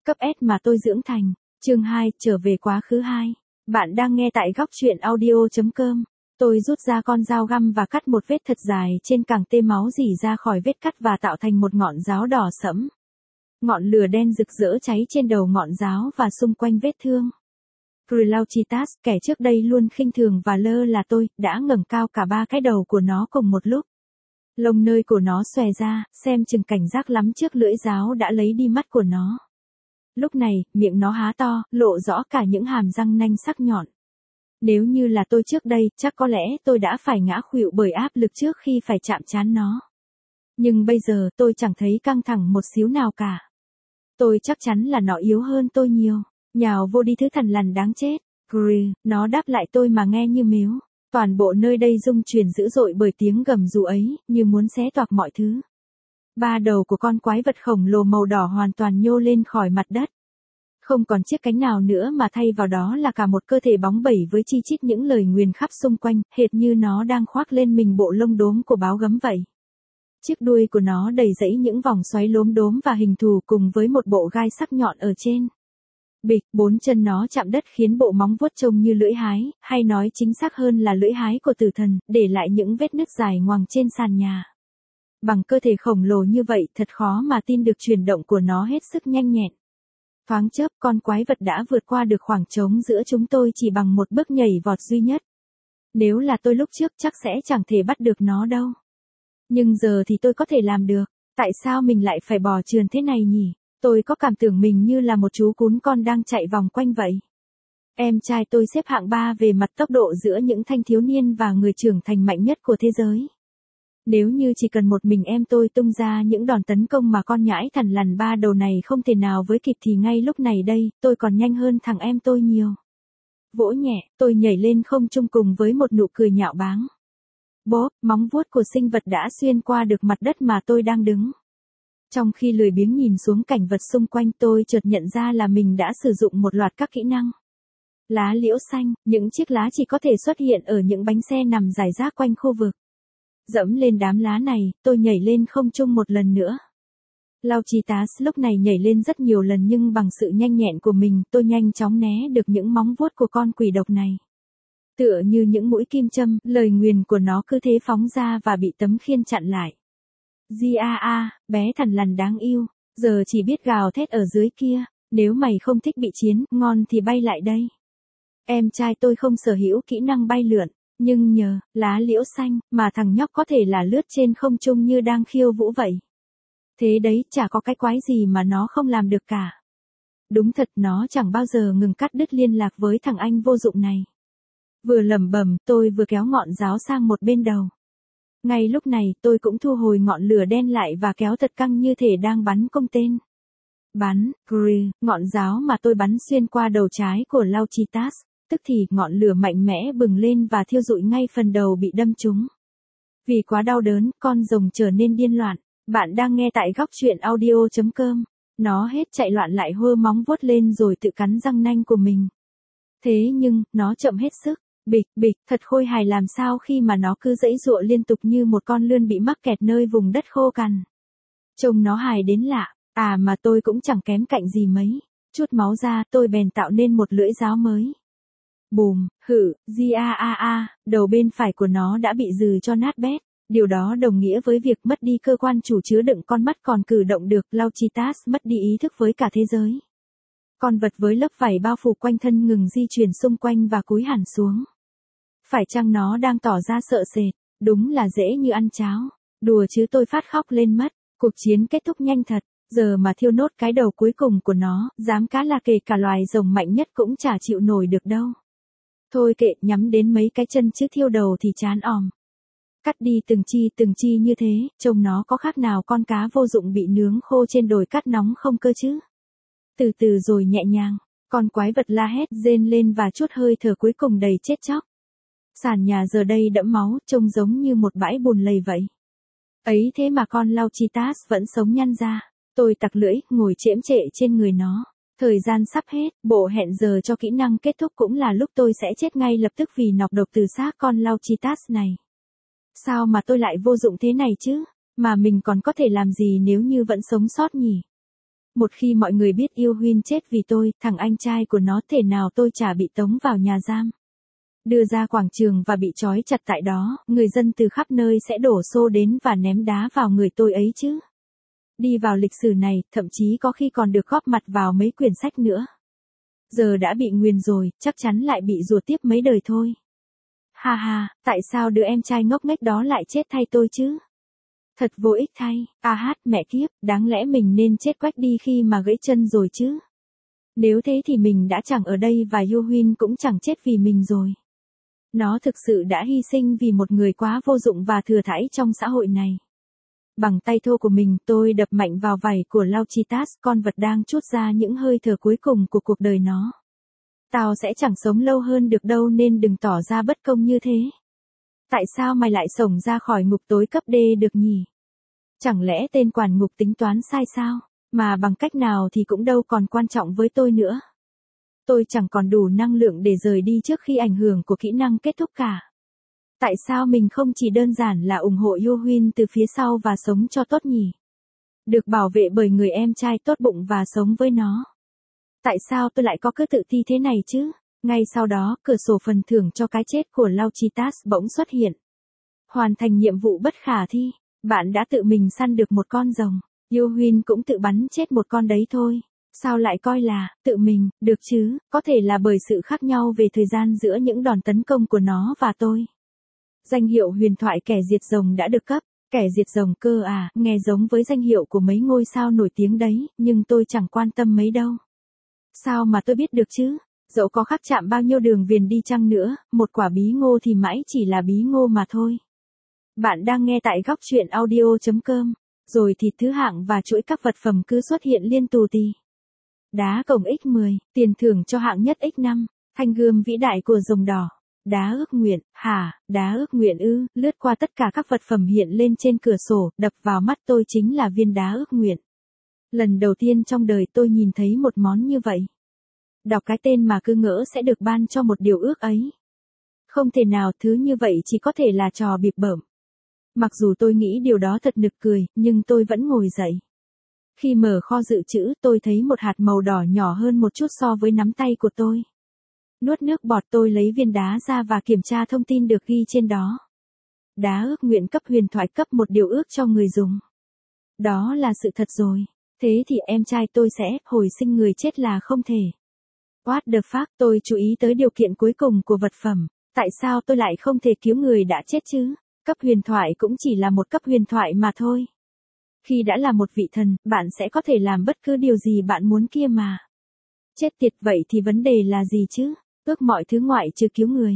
Cấp S mà tôi dưỡng thành. Chương 2, trở về quá khứ 2. Bạn đang nghe tại góc truyện audio.com. Tôi rút ra con dao găm và cắt một vết thật dài trên cẳng tê, máu rỉ ra khỏi vết cắt và tạo thành một ngọn giáo đỏ sẫm. Ngọn lửa đen rực rỡ cháy trên đầu ngọn giáo và xung quanh vết thương. Glaucitas, kẻ trước đây luôn khinh thường và lơ là tôi, đã ngẩng cao cả ba cái đầu của nó cùng một lúc. Lông nơi cổ nó xòe ra, xem chừng cảnh giác lắm trước lưỡi giáo đã lấy đi mắt của nó. Lúc này, miệng nó há to, lộ rõ cả những hàm răng nanh sắc nhọn. Nếu như là tôi trước đây, chắc có lẽ tôi đã phải ngã khuỵu bởi áp lực trước khi phải chạm trán nó. Nhưng bây giờ tôi chẳng thấy căng thẳng một xíu nào cả. Tôi chắc chắn là nó yếu hơn tôi nhiều. Nhào vô đi thứ thằn lằn đáng chết. Nó đáp lại tôi mà nghe như mếu. Toàn bộ nơi đây rung chuyển dữ dội bởi tiếng gầm rú ấy, như muốn xé toạc mọi thứ. Ba đầu của con quái vật khổng lồ màu đỏ hoàn toàn nhô lên khỏi mặt đất. Không còn chiếc cánh nào nữa mà thay vào đó là cả một cơ thể bóng bẩy với chi chít những lời nguyền khắp xung quanh, hệt như nó đang khoác lên mình bộ lông đốm của báo gấm vậy. Chiếc đuôi của nó đầy rẫy những vòng xoáy lốm đốm và hình thù cùng với một bộ gai sắc nhọn ở trên. Bịch, bốn chân nó chạm đất khiến bộ móng vuốt trông như lưỡi hái, hay nói chính xác hơn là lưỡi hái của tử thần, để lại những vết nứt dài ngoằng trên sàn nhà. Bằng cơ thể khổng lồ như vậy, thật khó mà tin được chuyển động của nó hết sức nhanh nhẹn. Thoáng chớp, con quái vật đã vượt qua được khoảng trống giữa chúng tôi chỉ bằng một bước nhảy vọt duy nhất. Nếu là tôi lúc trước chắc sẽ chẳng thể bắt được nó đâu. Nhưng giờ thì tôi có thể làm được. Tại sao mình lại phải bò trườn thế này nhỉ? Tôi có cảm tưởng mình như là một chú cún con đang chạy vòng quanh vậy. Em trai tôi xếp hạng 3 về mặt tốc độ giữa những thanh thiếu niên và người trưởng thành mạnh nhất của thế giới. Nếu như chỉ cần một mình em tôi tung ra những đòn tấn công mà con nhãi thằn lằn ba đầu này không thể nào với kịp thì ngay lúc này đây, tôi còn nhanh hơn thằng em tôi nhiều. Vỗ nhẹ, tôi nhảy lên không trung cùng với một nụ cười nhạo báng. Bốp, móng vuốt của sinh vật đã xuyên qua được mặt đất mà tôi đang đứng. Trong khi lười biếng nhìn xuống cảnh vật xung quanh, tôi chợt nhận ra là mình đã sử dụng một loạt các kỹ năng. Lá liễu xanh, những chiếc lá chỉ có thể xuất hiện ở những bánh xe nằm rải rác quanh khu vực. Dẫm lên đám lá này, tôi nhảy lên không trung một lần nữa. Glaucitas lúc này nhảy lên rất nhiều lần nhưng bằng sự nhanh nhẹn của mình, tôi nhanh chóng né được những móng vuốt của con quỷ độc này. Tựa như những mũi kim châm, lời nguyền của nó cứ thế phóng ra và bị tấm khiên chặn lại. Bé thằn lằn đáng yêu, giờ chỉ biết gào thét ở dưới kia, nếu mày không thích bị chiến, ngon thì bay lại đây. Em trai tôi không sở hữu kỹ năng bay lượn, nhưng nhờ lá liễu xanh mà thằng nhóc có thể là lướt trên không trung như đang khiêu vũ vậy. Thế đấy, chả có cái quái gì mà nó không làm được cả. Đúng thật, nó chẳng bao giờ ngừng cắt đứt liên lạc với thằng anh vô dụng này. Vừa lẩm bẩm, tôi vừa kéo ngọn giáo sang một bên đầu. Ngay lúc này, tôi cũng thu hồi ngọn lửa đen lại và kéo thật căng như thể đang bắn cung tên. Bắn, ngọn giáo mà tôi bắn xuyên qua đầu trái của Glaucitas, tức thì ngọn lửa mạnh mẽ bừng lên và thiêu rụi ngay phần đầu bị đâm trúng. Vì quá đau đớn, con rồng trở nên điên loạn. Bạn đang nghe tại góc truyện audio.com. Nó hết chạy loạn lại hơ móng vuốt lên rồi tự cắn răng nanh của mình. Thế nhưng, nó chậm hết sức. Bịch, thật khôi hài làm sao khi mà nó cứ giãy giụa liên tục như một con lươn bị mắc kẹt nơi vùng đất khô cằn. Trông nó hài đến lạ, mà tôi cũng chẳng kém cạnh gì mấy. Chút máu ra, tôi bèn tạo nên một lưỡi giáo mới. Bùm, đầu bên phải của nó đã bị dừ cho nát bét. Điều đó đồng nghĩa với việc mất đi cơ quan chủ chứa đựng con mắt còn cử động được. Glaucitas mất đi ý thức với cả thế giới. Con vật với lớp vảy bao phủ quanh thân ngừng di chuyển xung quanh và cúi hẳn xuống. Phải chăng nó đang tỏ ra sợ sệt? Đúng là dễ như ăn cháo. Đùa chứ, tôi phát khóc lên mất. Cuộc chiến kết thúc nhanh thật. Giờ mà thiêu nốt cái đầu cuối cùng của nó, dám cá là kể cả loài rồng mạnh nhất cũng chả chịu nổi được đâu. Thôi kệ, nhắm đến mấy cái chân chứ thiêu đầu thì chán òm. Cắt đi từng chi như thế, trông nó có khác nào con cá vô dụng bị nướng khô trên đồi cát nóng không cơ chứ? Từ từ rồi nhẹ nhàng, con quái vật la hét rên lên và chút hơi thở cuối cùng đầy chết chóc. Sàn nhà giờ đây đẫm máu, trông giống như một bãi bùn lầy vậy. Ấy thế mà con Glaucitas vẫn sống nhăn ra. Tôi tặc lưỡi, ngồi chễm chệ trên người nó. Thời gian sắp hết, bộ hẹn giờ cho kỹ năng kết thúc cũng là lúc tôi sẽ chết ngay lập tức vì nọc độc từ xác con Glaucitas này. Sao mà tôi lại vô dụng thế này chứ? Mà mình còn có thể làm gì nếu như vẫn sống sót nhỉ? Một khi mọi người biết Yêu Huyên chết vì tôi, thằng anh trai của nó thể nào tôi chả bị tống vào nhà giam. Đưa ra quảng trường và bị trói chặt tại đó, người dân từ khắp nơi sẽ đổ xô đến và ném đá vào người tôi ấy chứ. Đi vào lịch sử này, thậm chí có khi còn được góp mặt vào mấy quyển sách nữa. Giờ đã bị nguyền rồi, chắc chắn lại bị rủa tiếp mấy đời thôi. Ha ha, tại sao đứa em trai ngốc nghếch đó lại chết thay tôi chứ? Thật vô ích thay, mẹ kiếp, đáng lẽ mình nên chết quách đi khi mà gãy chân rồi chứ. Nếu thế thì mình đã chẳng ở đây và Yoo Huyên cũng chẳng chết vì mình rồi. Nó thực sự đã hy sinh vì một người quá vô dụng và thừa thãi trong xã hội này. Bằng tay thô của mình, tôi đập mạnh vào vảy của Lauchitas, con vật đang trút ra những hơi thở cuối cùng của cuộc đời nó. Tao sẽ chẳng sống lâu hơn được đâu nên đừng tỏ ra bất công như thế. Tại sao mày lại xổng ra khỏi ngục tối cấp D được nhỉ? Chẳng lẽ tên quản ngục tính toán sai sao? Mà bằng cách nào thì cũng đâu còn quan trọng với tôi nữa. Tôi chẳng còn đủ năng lượng để rời đi trước khi ảnh hưởng của kỹ năng kết thúc cả. Tại sao mình không chỉ đơn giản là ủng hộ Yoo Huyên từ phía sau và sống cho tốt nhỉ? Được bảo vệ bởi người em trai tốt bụng và sống với nó. Tại sao tôi lại có cứ tự ti thế này chứ? Ngay sau đó, cửa sổ phần thưởng cho cái chết của Lauchitas bỗng xuất hiện. Hoàn thành nhiệm vụ bất khả thi. Bạn đã tự mình săn được một con rồng. Yoo Huyên cũng tự bắn chết một con đấy thôi. Sao lại coi là tự mình, được chứ, có thể là bởi sự khác nhau về thời gian giữa những đòn tấn công của nó và tôi. Danh hiệu huyền thoại kẻ diệt rồng đã được cấp. Kẻ diệt rồng cơ à, nghe giống với danh hiệu của mấy ngôi sao nổi tiếng đấy, nhưng tôi chẳng quan tâm mấy đâu. Sao mà tôi biết được chứ? Dẫu có khắc chạm bao nhiêu đường viền đi chăng nữa, một quả bí ngô thì mãi chỉ là bí ngô mà thôi. Bạn đang nghe tại góc truyện audio.com. Rồi thịt thứ hạng và chuỗi các vật phẩm cứ xuất hiện liên tù tì. Đá cổng X10, tiền thưởng cho hạng nhất X5, thanh gươm vĩ đại của rồng đỏ. Đá ước nguyện, đá ước nguyện ư, lướt qua tất cả các vật phẩm hiện lên trên cửa sổ, đập vào mắt tôi chính là viên đá ước nguyện. Lần đầu tiên trong đời tôi nhìn thấy một món như vậy. Đọc cái tên mà cứ ngỡ sẽ được ban cho một điều ước ấy. Không thể nào, thứ như vậy chỉ có thể là trò bịp bợm. Mặc dù tôi nghĩ điều đó thật nực cười, nhưng tôi vẫn ngồi dậy. Khi mở kho dự trữ, tôi thấy một hạt màu đỏ nhỏ hơn một chút so với nắm tay của tôi. Nuốt nước bọt, tôi lấy viên đá ra và kiểm tra thông tin được ghi trên đó. Đá ước nguyện cấp huyền thoại, cấp một điều ước cho người dùng. Đó là sự thật rồi. Thế thì em trai tôi sẽ hồi sinh người chết là không thể. What the fuck, tôi chú ý tới điều kiện cuối cùng của vật phẩm. Tại sao tôi lại không thể cứu người đã chết chứ? Cấp huyền thoại cũng chỉ là một cấp huyền thoại mà thôi. Khi đã là một vị thần, bạn sẽ có thể làm bất cứ điều gì bạn muốn kia mà. Chết tiệt, vậy thì vấn đề là gì chứ? Ước mọi thứ ngoại trừ cứu người.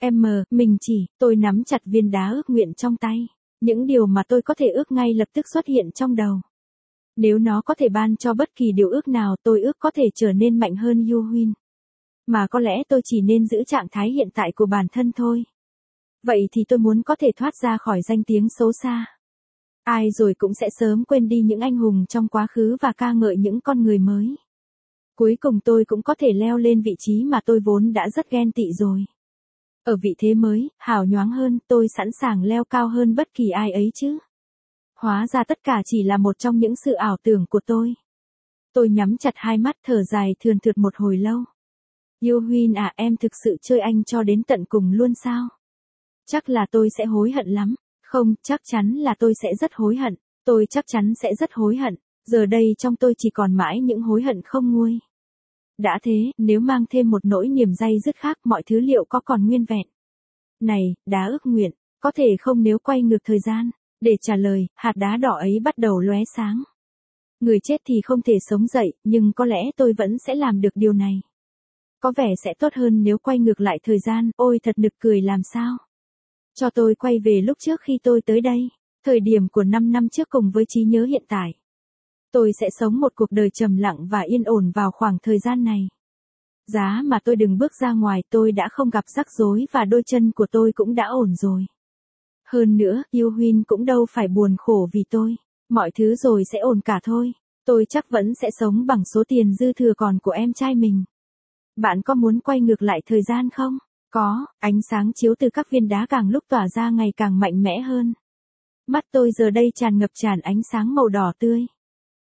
Tôi nắm chặt viên đá ước nguyện trong tay. Những điều mà tôi có thể ước ngay lập tức xuất hiện trong đầu. Nếu nó có thể ban cho bất kỳ điều ước nào, tôi ước có thể trở nên mạnh hơn Yoo Huyên. Mà có lẽ tôi chỉ nên giữ trạng thái hiện tại của bản thân thôi. Vậy thì tôi muốn có thể thoát ra khỏi danh tiếng xấu xa. Ai rồi cũng sẽ sớm quên đi những anh hùng trong quá khứ và ca ngợi những con người mới. Cuối cùng tôi cũng có thể leo lên vị trí mà tôi vốn đã rất ghen tị rồi. Ở vị thế mới, hào nhoáng hơn, tôi sẵn sàng leo cao hơn bất kỳ ai ấy chứ. Hóa ra tất cả chỉ là một trong những sự ảo tưởng của tôi. Tôi nhắm chặt hai mắt, thở dài thườn thượt một hồi lâu. Yoo Huyên à, em thực sự chơi anh cho đến tận cùng luôn sao? Chắc là tôi sẽ hối hận lắm. Không, chắc chắn là tôi sẽ rất hối hận. Tôi chắc chắn sẽ rất hối hận. Giờ đây trong tôi chỉ còn mãi những hối hận không nguôi. Đã thế, nếu mang thêm một nỗi niềm day dứt khác, mọi thứ liệu có còn nguyên vẹn? Này, đá ước nguyện, có thể không nếu quay ngược thời gian? Để trả lời, hạt đá đỏ ấy bắt đầu lóe sáng. Người chết thì không thể sống dậy, nhưng có lẽ tôi vẫn sẽ làm được điều này. Có vẻ sẽ tốt hơn nếu quay ngược lại thời gian, ôi thật nực cười làm sao. Cho tôi quay về lúc trước khi tôi tới đây, thời điểm của 5 năm trước cùng với trí nhớ hiện tại. Tôi sẽ sống một cuộc đời trầm lặng và yên ổn vào khoảng thời gian này. Giá mà tôi đừng bước ra ngoài, tôi đã không gặp rắc rối và đôi chân của tôi cũng đã ổn rồi. Hơn nữa, Yoo Huyên cũng đâu phải buồn khổ vì tôi. Mọi thứ rồi sẽ ổn cả thôi. Tôi chắc vẫn sẽ sống bằng số tiền dư thừa còn của em trai mình. Bạn có muốn quay ngược lại thời gian không? Có, ánh sáng chiếu từ các viên đá càng lúc tỏa ra ngày càng mạnh mẽ hơn. Mắt tôi giờ đây tràn ngập tràn ánh sáng màu đỏ tươi.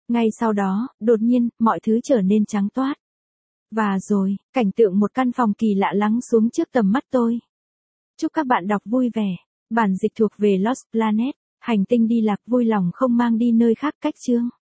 Ngay sau đó, đột nhiên, mọi thứ trở nên trắng toát. Và rồi, cảnh tượng một căn phòng kỳ lạ lắng xuống trước tầm mắt tôi. Chúc các bạn đọc vui vẻ. Bản dịch thuộc về Lost Planet, hành tinh đi lạc vui lòng không mang đi nơi khác cách chương.